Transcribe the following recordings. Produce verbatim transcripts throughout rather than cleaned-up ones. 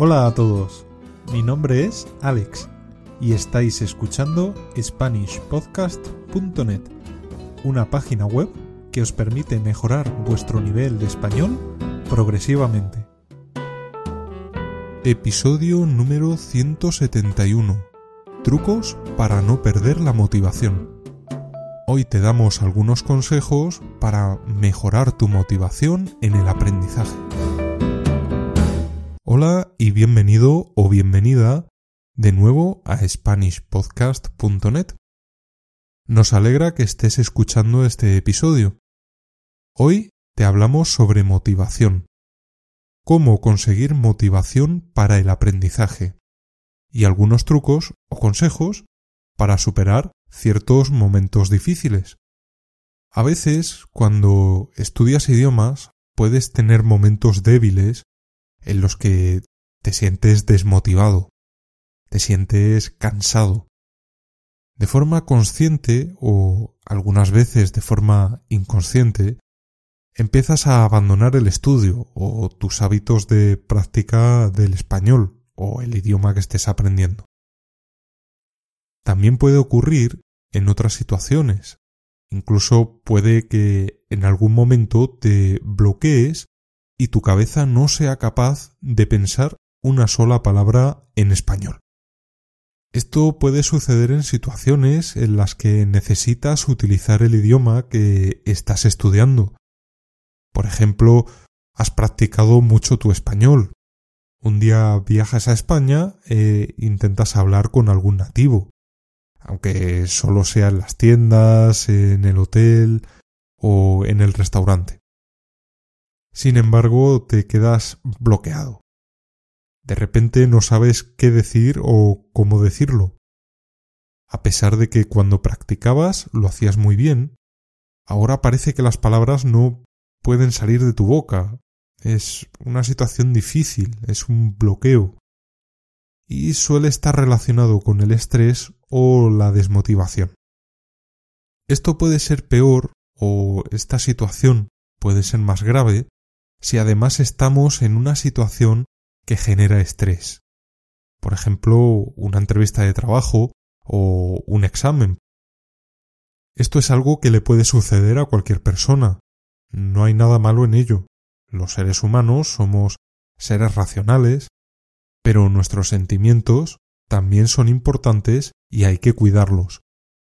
Hola a todos, mi nombre es Alex y estáis escuchando Spanish Podcast punto net, una página web que os permite mejorar vuestro nivel de español progresivamente. Episodio número ciento setenta y uno. Trucos para no perder la motivación. Hoy te damos algunos consejos para mejorar tu motivación en el aprendizaje. Hola y bienvenido o bienvenida de nuevo a Spanish Podcast punto net. Nos alegra que estés escuchando este episodio. Hoy te hablamos sobre motivación. Cómo conseguir motivación para el aprendizaje y algunos trucos o consejos para superar ciertos momentos difíciles. A veces, cuando estudias idiomas, puedes tener momentos débiles en los que te sientes desmotivado, te sientes cansado. De forma consciente o algunas veces de forma inconsciente, empiezas a abandonar el estudio o tus hábitos de práctica del español o el idioma que estés aprendiendo. También puede ocurrir en otras situaciones. Incluso puede que en algún momento te bloquees y tu cabeza no sea capaz de pensar una sola palabra en español. Esto puede suceder en situaciones en las que necesitas utilizar el idioma que estás estudiando. Por ejemplo, has practicado mucho tu español. Un día viajas a España e intentas hablar con algún nativo, aunque solo sea en las tiendas, en el hotel o en el restaurante. Sin embargo, te quedas bloqueado. De repente no sabes qué decir o cómo decirlo. A pesar de que cuando practicabas lo hacías muy bien, ahora parece que las palabras no pueden salir de tu boca. Es una situación difícil, es un bloqueo. Y suele estar relacionado con el estrés o la desmotivación. Esto puede ser peor o esta situación puede ser más grave si además estamos en una situación que genera estrés. Por ejemplo, una entrevista de trabajo o un examen. Esto es algo que le puede suceder a cualquier persona. No hay nada malo en ello. Los seres humanos somos seres racionales, pero nuestros sentimientos también son importantes y hay que cuidarlos.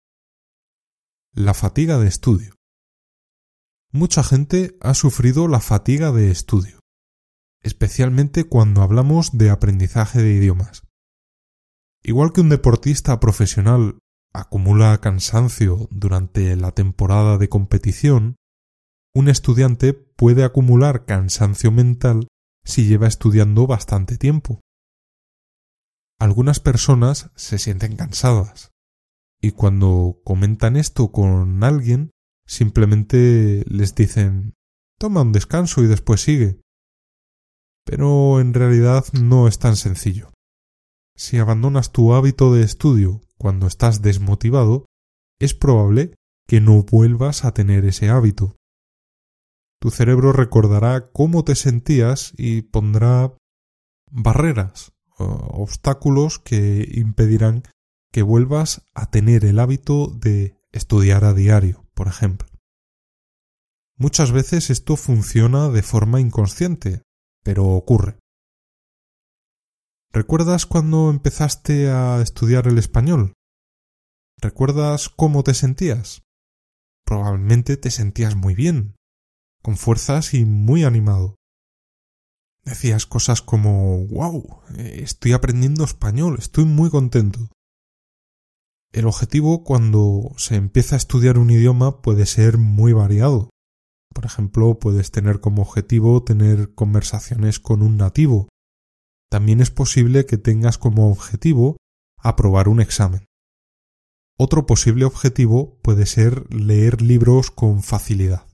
La fatiga de estudio. Mucha gente ha sufrido la fatiga de estudio, especialmente cuando hablamos de aprendizaje de idiomas. Igual que un deportista profesional acumula cansancio durante la temporada de competición, un estudiante puede acumular cansancio mental si lleva estudiando bastante tiempo. Algunas personas se sienten cansadas y cuando comentan esto con alguien, simplemente les dicen «toma un descanso y después sigue». Pero en realidad no es tan sencillo. Si abandonas tu hábito de estudio cuando estás desmotivado, es probable que no vuelvas a tener ese hábito. Tu cerebro recordará cómo te sentías y pondrá barreras, obstáculos que impedirán que vuelvas a tener el hábito de estudiar a diario, por ejemplo. Muchas veces esto funciona de forma inconsciente, pero ocurre. ¿Recuerdas cuando empezaste a estudiar el español? ¿Recuerdas cómo te sentías? Probablemente te sentías muy bien, con fuerzas y muy animado. Decías cosas como «wow, estoy aprendiendo español, estoy muy contento». El objetivo cuando se empieza a estudiar un idioma puede ser muy variado. Por ejemplo, puedes tener como objetivo tener conversaciones con un nativo. También es posible que tengas como objetivo aprobar un examen. Otro posible objetivo puede ser leer libros con facilidad.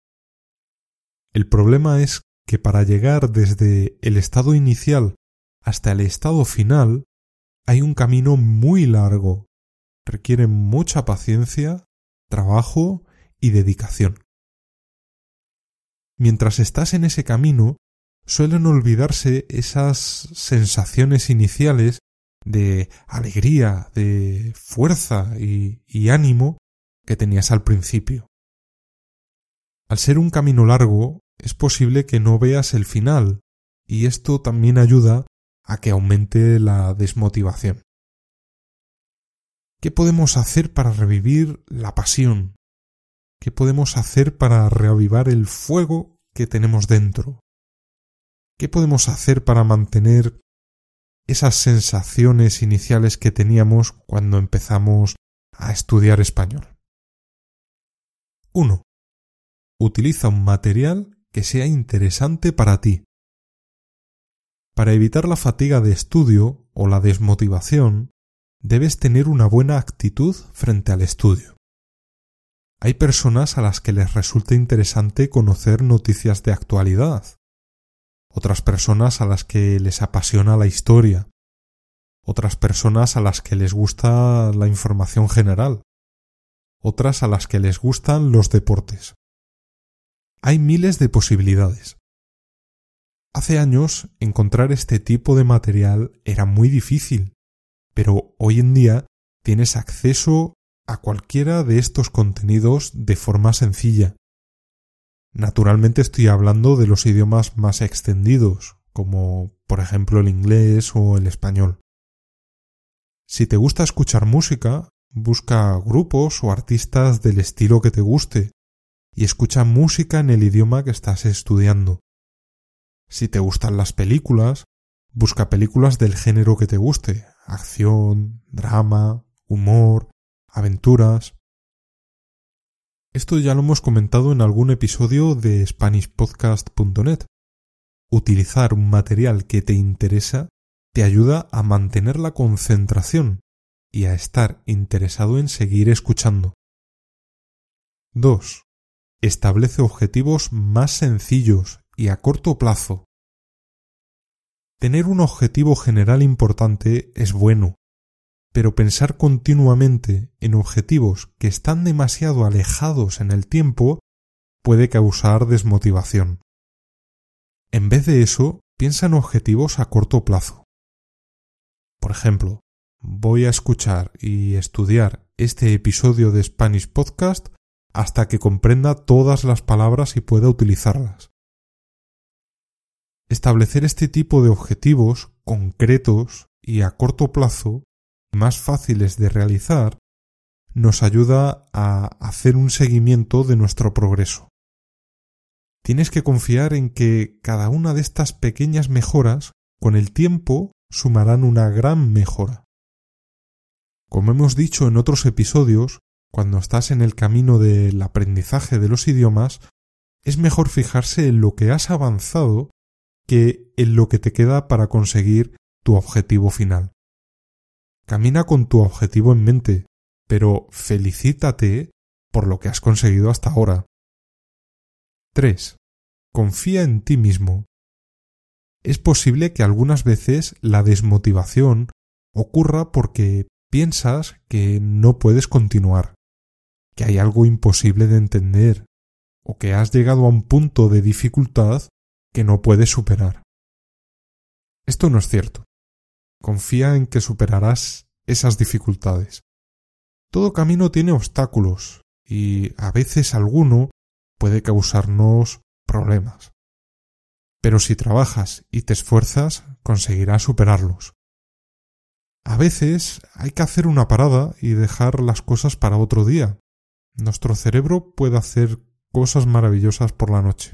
El problema es que para llegar desde el estado inicial hasta el estado final hay un camino muy largo. Requiere mucha paciencia, trabajo y dedicación. Mientras estás en ese camino, suelen olvidarse esas sensaciones iniciales de alegría, de fuerza y, y ánimo que tenías al principio. Al ser un camino largo, es posible que no veas el final, y esto también ayuda a que aumente la desmotivación. ¿Qué podemos hacer para revivir la pasión? ¿Qué podemos hacer para reavivar el fuego que tenemos dentro? ¿Qué podemos hacer para mantener esas sensaciones iniciales que teníamos cuando empezamos a estudiar español? uno. Utiliza un material que sea interesante para ti. Para evitar la fatiga de estudio o la desmotivación, debes tener una buena actitud frente al estudio. Hay personas a las que les resulta interesante conocer noticias de actualidad, otras personas a las que les apasiona la historia, otras personas a las que les gusta la información general, otras a las que les gustan los deportes. Hay miles de posibilidades. Hace años encontrar este tipo de material era muy difícil, pero hoy en día tienes acceso a cualquiera de estos contenidos de forma sencilla. Naturalmente estoy hablando de los idiomas más extendidos, como por ejemplo el inglés o el español. Si te gusta escuchar música, busca grupos o artistas del estilo que te guste y escucha música en el idioma que estás estudiando. Si te gustan las películas, busca películas del género que te guste: acción, drama, humor, aventuras. Esto ya lo hemos comentado en algún episodio de Spanish Podcast punto net. Utilizar un material que te interesa te ayuda a mantener la concentración y a estar interesado en seguir escuchando. dos. Establece objetivos más sencillos y a corto plazo. Tener un objetivo general importante es bueno, pero pensar continuamente en objetivos que están demasiado alejados en el tiempo puede causar desmotivación. En vez de eso, piensa en objetivos a corto plazo. Por ejemplo, voy a escuchar y estudiar este episodio de Spanish Podcast hasta que comprenda todas las palabras y pueda utilizarlas. Establecer este tipo de objetivos concretos y a corto plazo, más fáciles de realizar, nos ayuda a hacer un seguimiento de nuestro progreso. Tienes que confiar en que cada una de estas pequeñas mejoras, con el tiempo, sumarán una gran mejora. Como hemos dicho en otros episodios, cuando estás en el camino del aprendizaje de los idiomas, es mejor fijarse en lo que has avanzado que en lo que te queda para conseguir tu objetivo final. Camina con tu objetivo en mente, pero felicítate por lo que has conseguido hasta ahora. tres. Confía en ti mismo. Es posible que algunas veces la desmotivación ocurra porque piensas que no puedes continuar, que hay algo imposible de entender, o que has llegado a un punto de dificultad que no puedes superar. Esto no es cierto. Confía en que superarás esas dificultades. Todo camino tiene obstáculos y a veces alguno puede causarnos problemas. Pero si trabajas y te esfuerzas, conseguirás superarlos. A veces hay que hacer una parada y dejar las cosas para otro día. Nuestro cerebro puede hacer cosas maravillosas por la noche.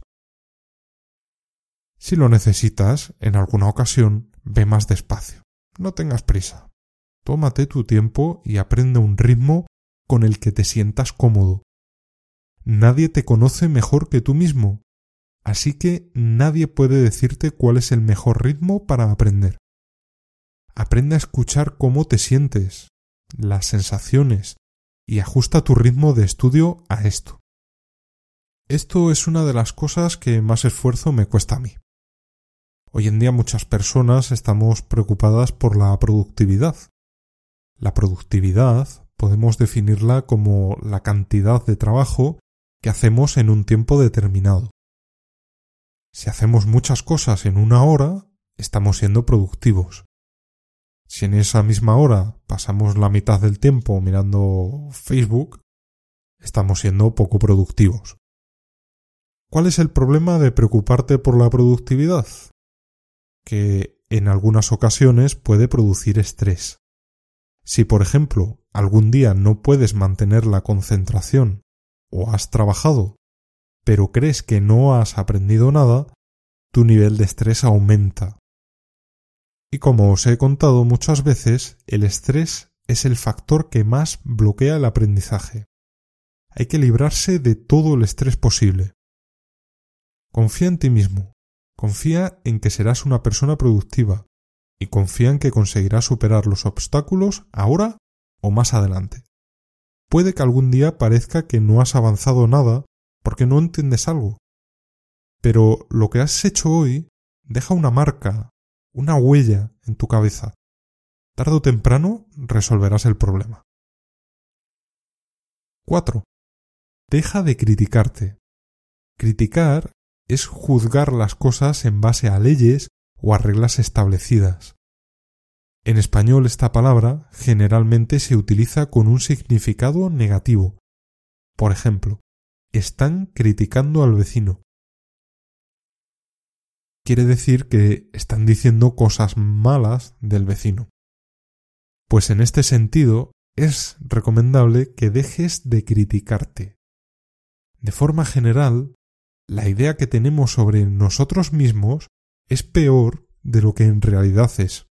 Si lo necesitas, en alguna ocasión, ve más despacio. No tengas prisa. Tómate tu tiempo y aprende un ritmo con el que te sientas cómodo. Nadie te conoce mejor que tú mismo, así que nadie puede decirte cuál es el mejor ritmo para aprender. Aprende a escuchar cómo te sientes, las sensaciones, y ajusta tu ritmo de estudio a esto. Esto es una de las cosas que más esfuerzo me cuesta a mí. Hoy en día muchas personas estamos preocupadas por la productividad. La productividad podemos definirla como la cantidad de trabajo que hacemos en un tiempo determinado. Si hacemos muchas cosas en una hora, estamos siendo productivos. Si en esa misma hora pasamos la mitad del tiempo mirando Facebook, estamos siendo poco productivos. ¿Cuál es el problema de preocuparte por la productividad? Que en algunas ocasiones puede producir estrés. Si, por ejemplo, algún día no puedes mantener la concentración o has trabajado, pero crees que no has aprendido nada, tu nivel de estrés aumenta. Y como os he contado muchas veces, el estrés es el factor que más bloquea el aprendizaje. Hay que librarse de todo el estrés posible. Confía en ti mismo, confía en que serás una persona productiva y confía en que conseguirás superar los obstáculos ahora o más adelante. Puede que algún día parezca que no has avanzado nada porque no entiendes algo, pero lo que has hecho hoy deja una marca, una huella en tu cabeza. Tarde o temprano resolverás el problema. cuatro. Deja de criticarte. Criticar es juzgar las cosas en base a leyes o a reglas establecidas. En español esta palabra generalmente se utiliza con un significado negativo. Por ejemplo, están criticando al vecino. Quiere decir que están diciendo cosas malas del vecino. Pues en este sentido es recomendable que dejes de criticarte. De forma general, la idea que tenemos sobre nosotros mismos es peor de lo que en realidad es.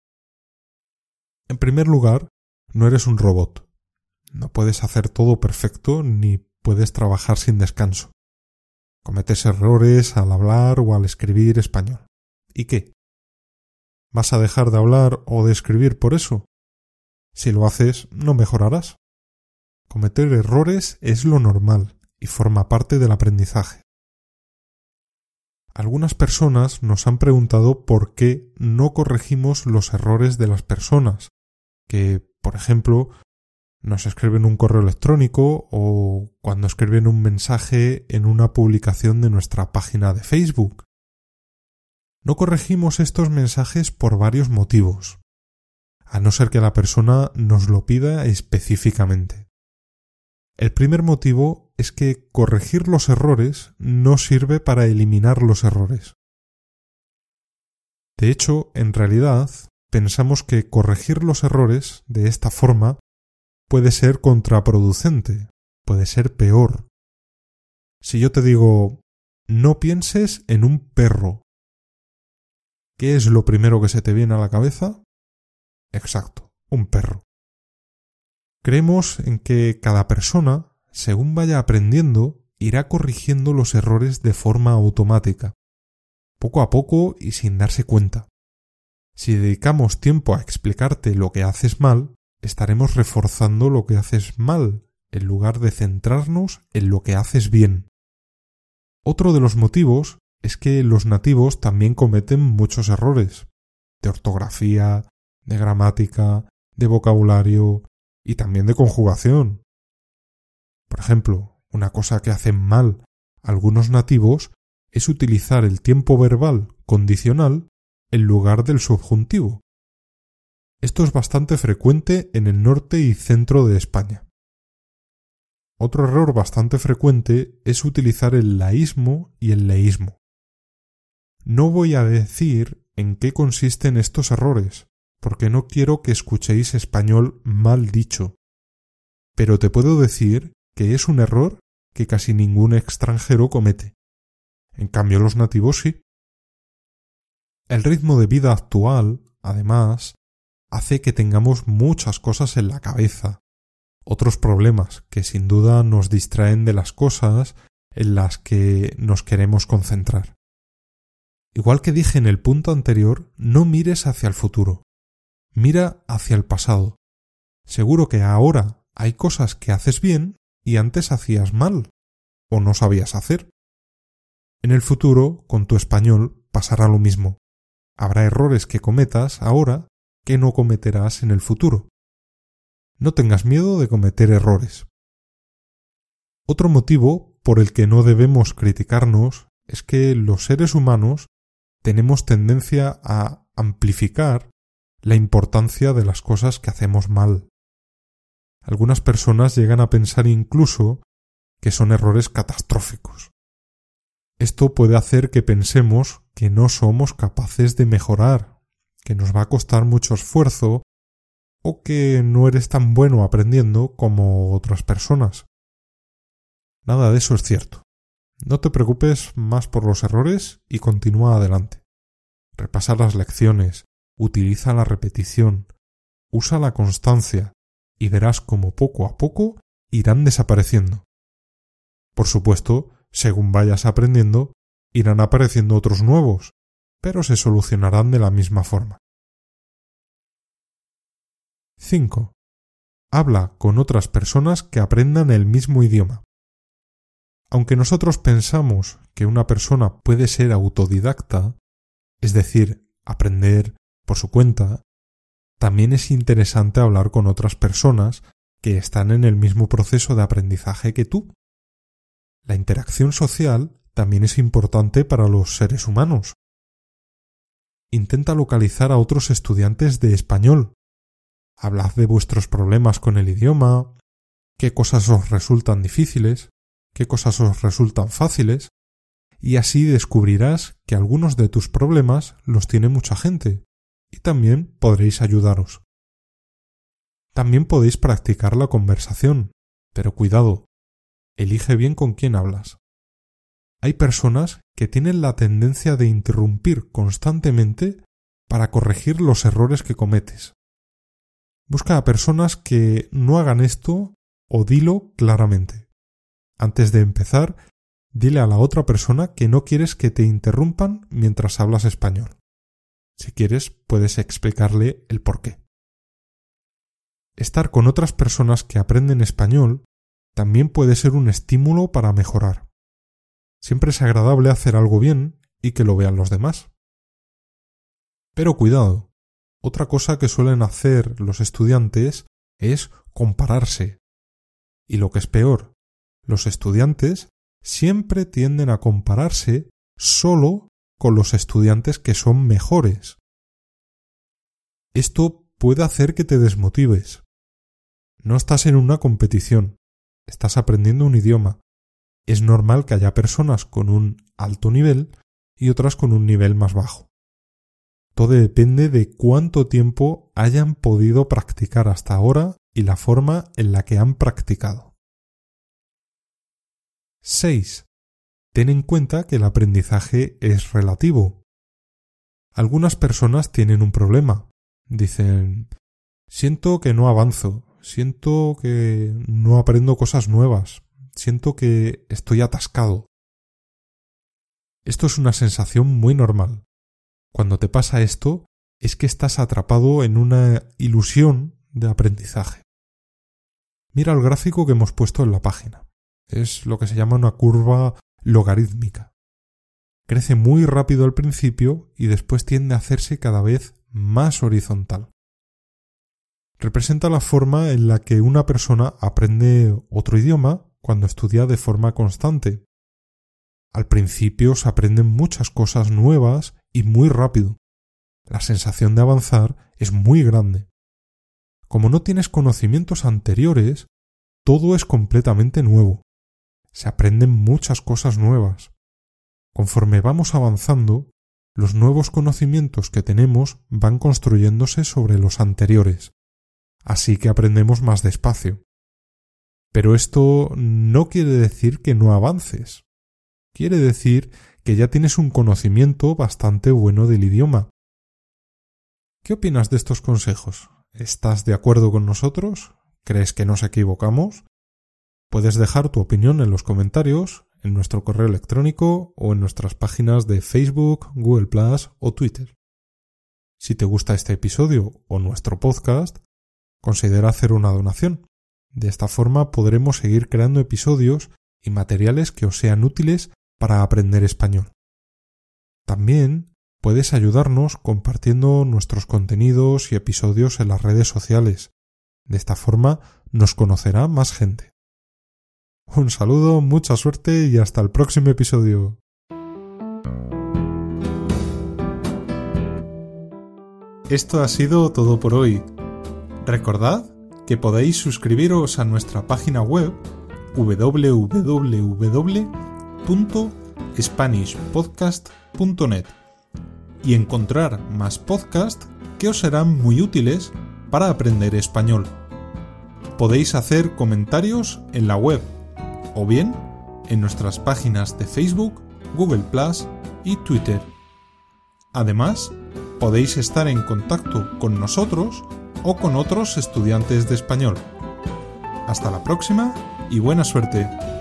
En primer lugar, no eres un robot. No puedes hacer todo perfecto ni puedes trabajar sin descanso. Cometes errores al hablar o al escribir español. ¿Y qué? ¿Vas a dejar de hablar o de escribir por eso? Si lo haces, no mejorarás. Cometer errores es lo normal y forma parte del aprendizaje. Algunas personas nos han preguntado por qué no corregimos los errores de las personas, que, por ejemplo, nos escriben un correo electrónico o cuando escriben un mensaje en una publicación de nuestra página de Facebook. No corregimos estos mensajes por varios motivos, a no ser que la persona nos lo pida específicamente. El primer motivo es que corregir los errores no sirve para eliminar los errores. De hecho, en realidad, pensamos que corregir los errores de esta forma puede ser contraproducente, puede ser peor. Si yo te digo, no pienses en un perro, ¿qué es lo primero que se te viene a la cabeza? Exacto, un perro. Creemos en que cada persona, según vaya aprendiendo, irá corrigiendo los errores de forma automática, poco a poco y sin darse cuenta. Si dedicamos tiempo a explicarte lo que haces mal, estaremos reforzando lo que haces mal, en lugar de centrarnos en lo que haces bien. Otro de los motivos es que los nativos también cometen muchos errores, de ortografía, de gramática, de vocabulario y también de conjugación. Por ejemplo, una cosa que hacen mal algunos nativos es utilizar el tiempo verbal condicional en lugar del subjuntivo. Esto es bastante frecuente en el norte y centro de España. Otro error bastante frecuente es utilizar el laísmo y el leísmo. No voy a decir en qué consisten estos errores, porque no quiero que escuchéis español mal dicho. Pero te puedo decir que es un error que casi ningún extranjero comete. En cambio, los nativos sí. El ritmo de vida actual, además, hace que tengamos muchas cosas en la cabeza, otros problemas que sin duda nos distraen de las cosas en las que nos queremos concentrar. Igual que dije en el punto anterior, no mires hacia el futuro. Mira hacia el pasado. Seguro que ahora hay cosas que haces bien y antes hacías mal, o no sabías hacer. En el futuro, con tu español, pasará lo mismo. Habrá errores que cometas ahora que no cometerás en el futuro. No tengas miedo de cometer errores. Otro motivo por el que no debemos criticarnos es que los seres humanos tenemos tendencia a amplificar la importancia de las cosas que hacemos mal. Algunas personas llegan a pensar incluso que son errores catastróficos. Esto puede hacer que pensemos que no somos capaces de mejorar, que nos va a costar mucho esfuerzo o que no eres tan bueno aprendiendo como otras personas. Nada de eso es cierto. No te preocupes más por los errores y continúa adelante. Repasa las lecciones, utiliza la repetición, usa la constancia y verás cómo poco a poco irán desapareciendo. Por supuesto, según vayas aprendiendo, irán apareciendo otros nuevos, pero se solucionarán de la misma forma. cinco. Habla con otras personas que aprendan el mismo idioma. Aunque nosotros pensamos que una persona puede ser autodidacta, es decir, aprender por su cuenta, también es interesante hablar con otras personas que están en el mismo proceso de aprendizaje que tú. La interacción social también es importante para los seres humanos. Intenta localizar a otros estudiantes de español. Hablad de vuestros problemas con el idioma, qué cosas os resultan difíciles, qué cosas os resultan fáciles, y así descubrirás que algunos de tus problemas los tiene mucha gente, y también podréis ayudaros. También podéis practicar la conversación, pero cuidado, elige bien con quién hablas. Hay personas que tienen la tendencia de interrumpir constantemente para corregir los errores que cometes. Busca a personas que no hagan esto o dilo claramente. Antes de empezar, dile a la otra persona que no quieres que te interrumpan mientras hablas español. Si quieres, puedes explicarle el porqué. Estar con otras personas que aprenden español también puede ser un estímulo para mejorar. Siempre es agradable hacer algo bien y que lo vean los demás. Pero cuidado, otra cosa que suelen hacer los estudiantes es compararse. Y lo que es peor, los estudiantes siempre tienden a compararse solo con los estudiantes que son mejores. Esto puede hacer que te desmotives. No estás en una competición, estás aprendiendo un idioma. Es normal que haya personas con un alto nivel y otras con un nivel más bajo. Todo depende de cuánto tiempo hayan podido practicar hasta ahora y la forma en la que han practicado. seis. Ten en cuenta que el aprendizaje es relativo. Algunas personas tienen un problema. Dicen, siento que no avanzo, siento que no aprendo cosas nuevas, siento que estoy atascado. Esto es una sensación muy normal. Cuando te pasa esto, es que estás atrapado en una ilusión de aprendizaje. Mira el gráfico que hemos puesto en la página. Es lo que se llama una curva logarítmica. Crece muy rápido al principio y después tiende a hacerse cada vez más horizontal. Representa la forma en la que una persona aprende otro idioma cuando estudia de forma constante. Al principio se aprenden muchas cosas nuevas y muy rápido. La sensación de avanzar es muy grande. Como no tienes conocimientos anteriores, todo es completamente nuevo. Se aprenden muchas cosas nuevas. Conforme vamos avanzando, los nuevos conocimientos que tenemos van construyéndose sobre los anteriores, así que aprendemos más despacio. Pero esto no quiere decir que no avances. Quiere decir que ya tienes un conocimiento bastante bueno del idioma. ¿Qué opinas de estos consejos? ¿Estás de acuerdo con nosotros? ¿Crees que nos equivocamos? Puedes dejar tu opinión en los comentarios, en nuestro correo electrónico o en nuestras páginas de Facebook, Google plus o Twitter. Si te gusta este episodio o nuestro podcast, considera hacer una donación. De esta forma podremos seguir creando episodios y materiales que os sean útiles para aprender español. También puedes ayudarnos compartiendo nuestros contenidos y episodios en las redes sociales. De esta forma nos conocerá más gente. Un saludo, mucha suerte y hasta el próximo episodio. Esto ha sido todo por hoy. Recordad que podéis suscribiros a nuestra página web doble u doble u doble u punto spanish podcast punto net y encontrar más podcasts que os serán muy útiles para aprender español. Podéis hacer comentarios en la web o bien en nuestras páginas de Facebook, Google plus y Twitter. Además, podéis estar en contacto con nosotros o con otros estudiantes de español. Hasta la próxima y buena suerte.